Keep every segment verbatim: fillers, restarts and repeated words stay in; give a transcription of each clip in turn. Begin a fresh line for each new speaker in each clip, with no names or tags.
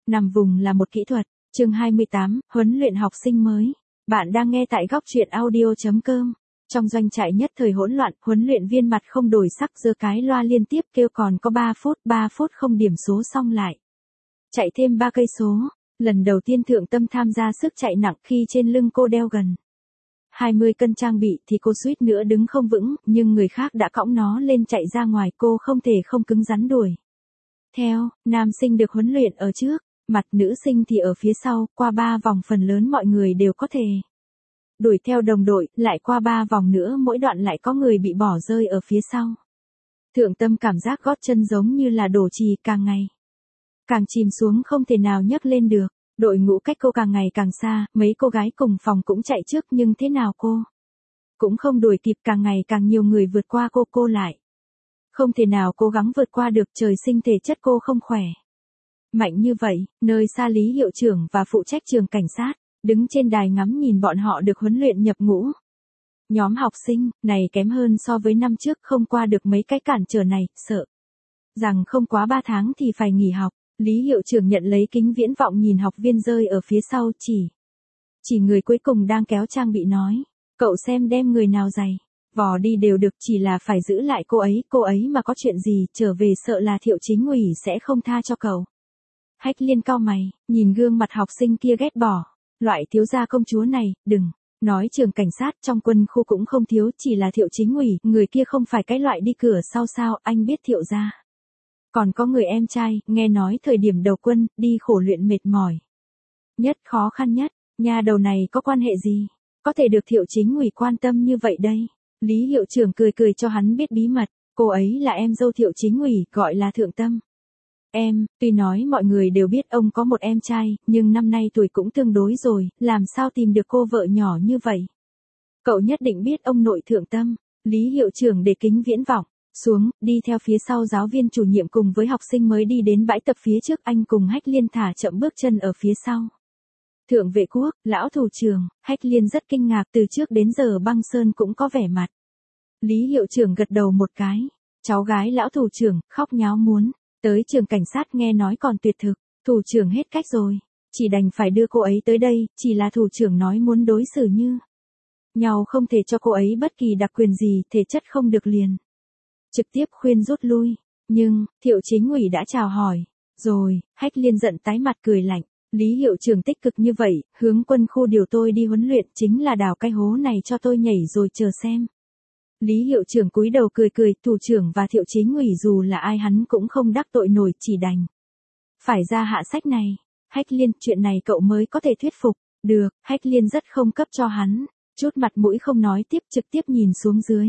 Nằm vùng là một kỹ thuật. Chương hai mươi tám, huấn luyện học sinh mới. Bạn đang nghe tại góc truyện audio chấm com. Trong doanh trại nhất thời hỗn loạn, huấn luyện viên mặt không đổi sắc giơ cái loa liên tiếp kêu còn có ba phút, ba phút không điểm số xong lại. Chạy thêm ba cây số. Lần đầu tiên Thượng Tâm tham gia sức chạy nặng khi trên lưng cô đeo gần hai mươi cân trang bị thì cô suýt nữa đứng không vững, nhưng người khác đã cõng nó lên chạy ra ngoài, cô không thể không cứng rắn đuổi theo. Nam sinh được huấn luyện ở trước, mặt nữ sinh thì ở phía sau, qua ba vòng phần lớn mọi người đều có thể đuổi theo đồng đội, lại qua ba vòng nữa mỗi đoạn lại có người bị bỏ rơi ở phía sau. Thượng Tâm cảm giác gót chân giống như là đổ chì, càng ngày càng chìm xuống không thể nào nhấc lên được. Đội ngũ cách cô càng ngày càng xa, mấy cô gái cùng phòng cũng chạy trước nhưng thế nào cô cũng không đuổi kịp, càng ngày càng nhiều người vượt qua cô, cô lại không thể nào cố gắng vượt qua được, trời sinh thể chất cô không khỏe mạnh như vậy. Nơi xa Lý hiệu trưởng và phụ trách trường cảnh sát đứng trên đài ngắm nhìn bọn họ được huấn luyện nhập ngũ. Nhóm học sinh này kém hơn so với năm trước, không qua được mấy cái cản trở này, sợ rằng không quá ba tháng thì phải nghỉ học. Lý hiệu trưởng nhận lấy kính viễn vọng nhìn học viên rơi ở phía sau, chỉ chỉ người cuối cùng đang kéo trang bị nói, cậu xem đem người nào giày vò đi đều được, chỉ là phải giữ lại cô ấy, cô ấy mà có chuyện gì trở về sợ là Thiệu Chính ủy sẽ không tha cho cậu. Hách Liên cau mày, nhìn gương mặt học sinh kia ghét bỏ, loại thiếu gia công chúa này, đừng nói trường cảnh sát, trong quân khu cũng không thiếu, chỉ là Thiệu Chính ủy, người kia không phải cái loại đi cửa sau sao, anh biết Thiệu gia còn có người em trai, nghe nói thời điểm đầu quân, đi khổ luyện mệt mỏi nhất, khó khăn nhất, nhà đầu này có quan hệ gì có thể được Thiệu Chính ủy quan tâm như vậy đây. Lý hiệu trưởng cười cười cho hắn biết bí mật, cô ấy là em dâu Thiệu Chính ủy, gọi là Thượng Tâm. Em, tuy nói mọi người đều biết ông có một em trai, nhưng năm nay tuổi cũng tương đối rồi, làm sao tìm được cô vợ nhỏ như vậy. Cậu nhất định biết ông nội Thượng Tâm. Lý hiệu trưởng để kính viễn vọng xuống, đi theo phía sau giáo viên chủ nhiệm cùng với học sinh mới đi đến bãi tập phía trước, anh cùng Hách Liên thả chậm bước chân ở phía sau. Thượng vệ quốc, lão thủ trưởng, Hách Liên rất kinh ngạc, từ trước đến giờ Băng Sơn cũng có vẻ mặt. Lý hiệu trưởng gật đầu một cái, cháu gái lão thủ trưởng, khóc nháo muốn tới trường cảnh sát, nghe nói còn tuyệt thực, thủ trưởng hết cách rồi, chỉ đành phải đưa cô ấy tới đây, chỉ là thủ trưởng nói muốn đối xử như nhau, không thể cho cô ấy bất kỳ đặc quyền gì, thể chất không được liền trực tiếp khuyên rút lui, nhưng Thiệu Chính ủy đã chào hỏi rồi. Hách Liên giận tái mặt cười lạnh, Lý hiệu trưởng tích cực như vậy, hướng quân khu điều tôi đi huấn luyện chính là đào cái hố này cho tôi nhảy rồi chờ xem. Lý hiệu trưởng cúi đầu cười cười, thủ trưởng và Thiệu Chính ủy dù là ai hắn cũng không đắc tội nổi, chỉ đành phải ra hạ sách này. Hách Liên, chuyện này cậu mới có thể thuyết phục được. Hách Liên rất không cấp cho hắn chút mặt mũi, không nói tiếp, trực tiếp nhìn xuống dưới.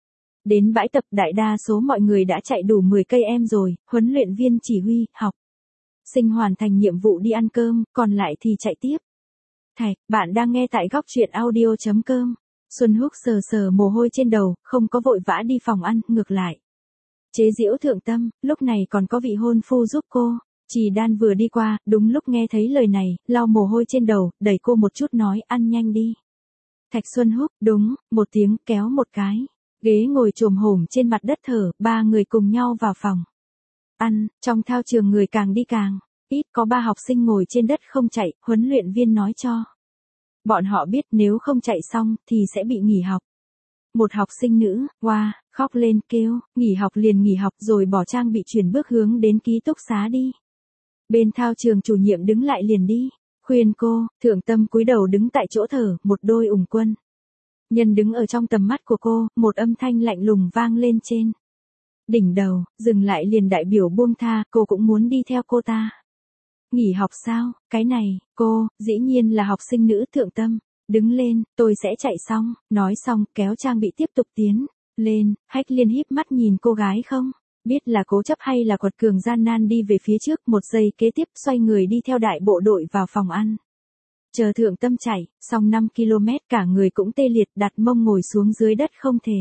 Đến bãi tập, đại đa số mọi người đã chạy đủ mười cây em rồi, huấn luyện viên chỉ huy, học sinh hoàn thành nhiệm vụ đi ăn cơm, còn lại thì chạy tiếp. Thạch, bạn đang nghe tại góc truyện audio chấm com. Xuân Húc sờ sờ mồ hôi trên đầu, không có vội vã đi phòng ăn, ngược lại chế giễu Thượng Tâm, lúc này còn có vị hôn phu giúp cô. Trì Đan vừa đi qua, đúng lúc nghe thấy lời này, lau mồ hôi trên đầu, đẩy cô một chút nói, ăn nhanh đi. Thạch Xuân Húc, đúng, một tiếng, kéo một cái ghế ngồi chồm hổm trên mặt đất thở, ba người cùng nhau vào phòng ăn. Trong thao trường người càng đi càng ít, có ba học sinh ngồi trên đất không chạy, huấn luyện viên nói cho bọn họ biết nếu không chạy xong thì sẽ bị nghỉ học. Một học sinh nữ, wow, khóc lên kêu, nghỉ học liền nghỉ học, rồi bỏ trang bị chuyển bước hướng đến ký túc xá đi. Bên thao trường chủ nhiệm đứng lại liền đi khuyên cô. Thượng Tâm cúi đầu đứng tại chỗ thở, một đôi ủng quân nhân đứng ở trong tầm mắt của cô, một âm thanh lạnh lùng vang lên trên đỉnh đầu, dừng lại liền đại biểu buông tha, cô cũng muốn đi theo cô ta. Nghỉ học sao, cái này, cô, dĩ nhiên là học sinh nữ. Thượng Tâm, đứng lên, tôi sẽ chạy xong, nói xong, kéo trang bị tiếp tục tiến lên. Hách Liên híp mắt nhìn cô gái không biết là cố chấp hay là quật cường, gian nan đi về phía trước, một giây kế tiếp xoay người đi theo đại bộ đội vào phòng ăn. Chờ Thượng Tâm chạy xong năm ki lô mét, cả người cũng tê liệt, đặt mông ngồi xuống dưới đất không thể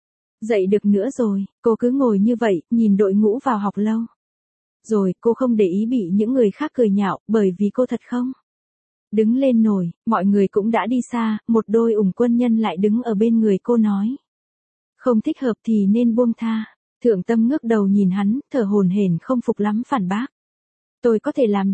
dậy được nữa rồi. Cô cứ ngồi như vậy, nhìn đội ngũ vào học lâu rồi, cô không để ý bị những người khác cười nhạo, bởi vì cô thật không đứng lên nổi. Mọi người cũng đã đi xa, một đôi ủng quân nhân lại đứng ở bên người cô nói, không thích hợp thì nên buông tha. Thượng Tâm ngước đầu nhìn hắn, thở hổn hển không phục lắm phản bác, tôi có thể làm được.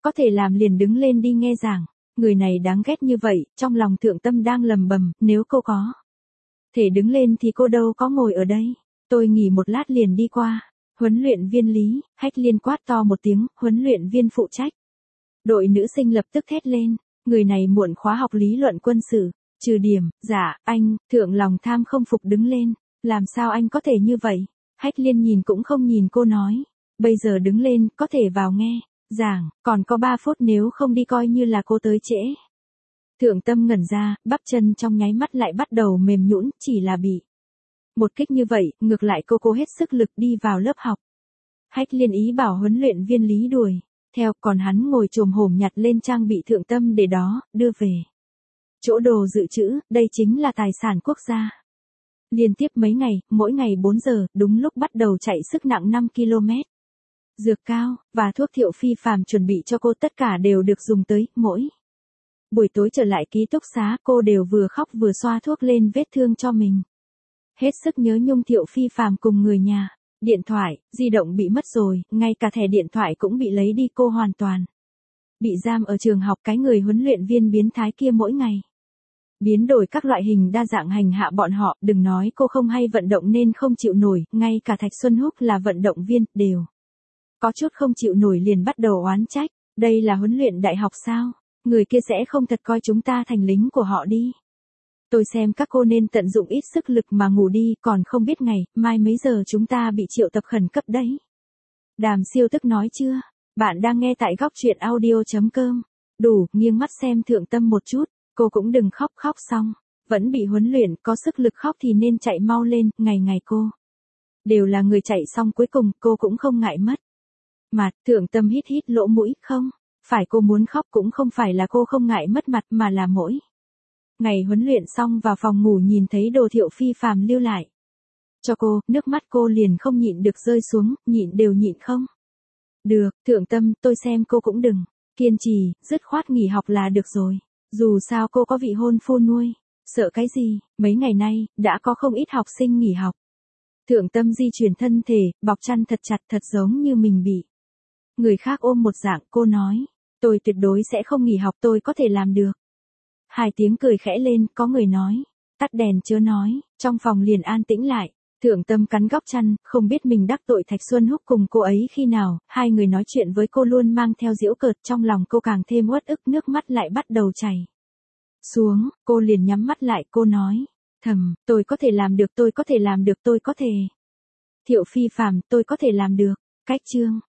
có thể làm liền đứng lên đi nghe giảng. Người này đáng ghét như vậy, trong lòng Thượng Tâm đang lầm bầm, nếu cô có thể đứng lên thì cô đâu có ngồi ở đây. Tôi nghỉ một lát liền đi qua. Huấn luyện viên Lý, Hách Liên quát to một tiếng, huấn luyện viên phụ trách. Đội nữ sinh lập tức thét lên, người này muộn khóa học lý luận quân sự, trừ điểm, dạ, anh, Thượng lòng tham không phục đứng lên, làm sao anh có thể như vậy? Hách Liên nhìn cũng không nhìn cô nói, bây giờ đứng lên, có thể vào nghe, giảng, còn có ba phút nếu không đi coi như là cô tới trễ. Thượng Tâm ngẩn ra, bắp chân trong nháy mắt lại bắt đầu mềm nhũn, chỉ là bị một kích như vậy, ngược lại cô cố hết sức lực đi vào lớp học. Hách Liên ý bảo huấn luyện viên Lý đuổi theo, còn hắn ngồi chồm hổm nhặt lên trang bị Thượng Tâm để đó, đưa về chỗ đồ dự trữ, đây chính là tài sản quốc gia. Liên tiếp mấy ngày, mỗi ngày bốn giờ, đúng lúc bắt đầu chạy sức nặng năm ki lô mét. Dược cao, và thuốc thiệu phi phàm chuẩn bị cho cô tất cả đều được dùng tới, mỗi buổi tối trở lại ký túc xá cô đều vừa khóc vừa xoa thuốc lên vết thương cho mình. Hết sức nhớ nhung thiệu phi phàm cùng người nhà. Điện thoại, di động bị mất rồi, ngay cả thẻ điện thoại cũng bị lấy đi, cô hoàn toàn bị giam ở trường học. Cái người huấn luyện viên biến thái kia mỗi ngày biến đổi các loại hình đa dạng hành hạ bọn họ, đừng nói cô không hay vận động nên không chịu nổi, ngay cả Thạch Xuân Húc là vận động viên, đều có chút không chịu nổi liền bắt đầu oán trách, đây là huấn luyện đại học sao, người kia sẽ không thật coi chúng ta thành lính của họ đi. Tôi xem các cô nên tận dụng ít sức lực mà ngủ đi, còn không biết ngày, mai mấy giờ chúng ta bị triệu tập khẩn cấp đấy. Đàm Siêu Tức nói chưa? Bạn đang nghe tại góc truyện audio chấm com. Đủ, nghiêng mắt xem Thượng Tâm một chút, cô cũng đừng khóc, khóc xong vẫn bị huấn luyện, có sức lực khóc thì nên chạy mau lên, ngày ngày cô đều là người chạy xong cuối cùng, cô cũng không ngại mất mặt. Thượng Tâm hít hít lỗ mũi, không phải cô muốn khóc, cũng không phải là cô không ngại mất mặt, mà là mỗi ngày huấn luyện xong vào phòng ngủ nhìn thấy đồ thiệu phi phàm lưu lại cho cô, nước mắt cô liền không nhịn được rơi xuống, nhịn đều nhịn không được. Thượng Tâm, tôi xem cô cũng đừng kiên trì, dứt khoát nghỉ học là được rồi, dù sao cô có vị hôn phu nuôi, sợ cái gì. Mấy ngày nay đã có không ít học sinh nghỉ học. Thượng Tâm di chuyển thân thể, bọc chăn thật chặt, thật giống như mình bị người khác ôm một dạng. Cô nói, tôi tuyệt đối sẽ không nghỉ học, tôi có thể làm được. Hai tiếng cười khẽ lên, có người nói, tắt đèn chớ nói, trong phòng liền an tĩnh lại. Thượng Tâm cắn góc chăn, không biết mình đắc tội Thạch Xuân Húc cùng cô ấy khi nào, hai người nói chuyện với cô luôn mang theo giễu cợt, trong lòng cô càng thêm uất ức, nước mắt lại bắt đầu chảy xuống, cô liền nhắm mắt lại, cô nói, thầm, tôi có thể làm được, tôi có thể làm được, tôi có thể. Thiệu phi phàm, tôi có thể làm được. Cách chương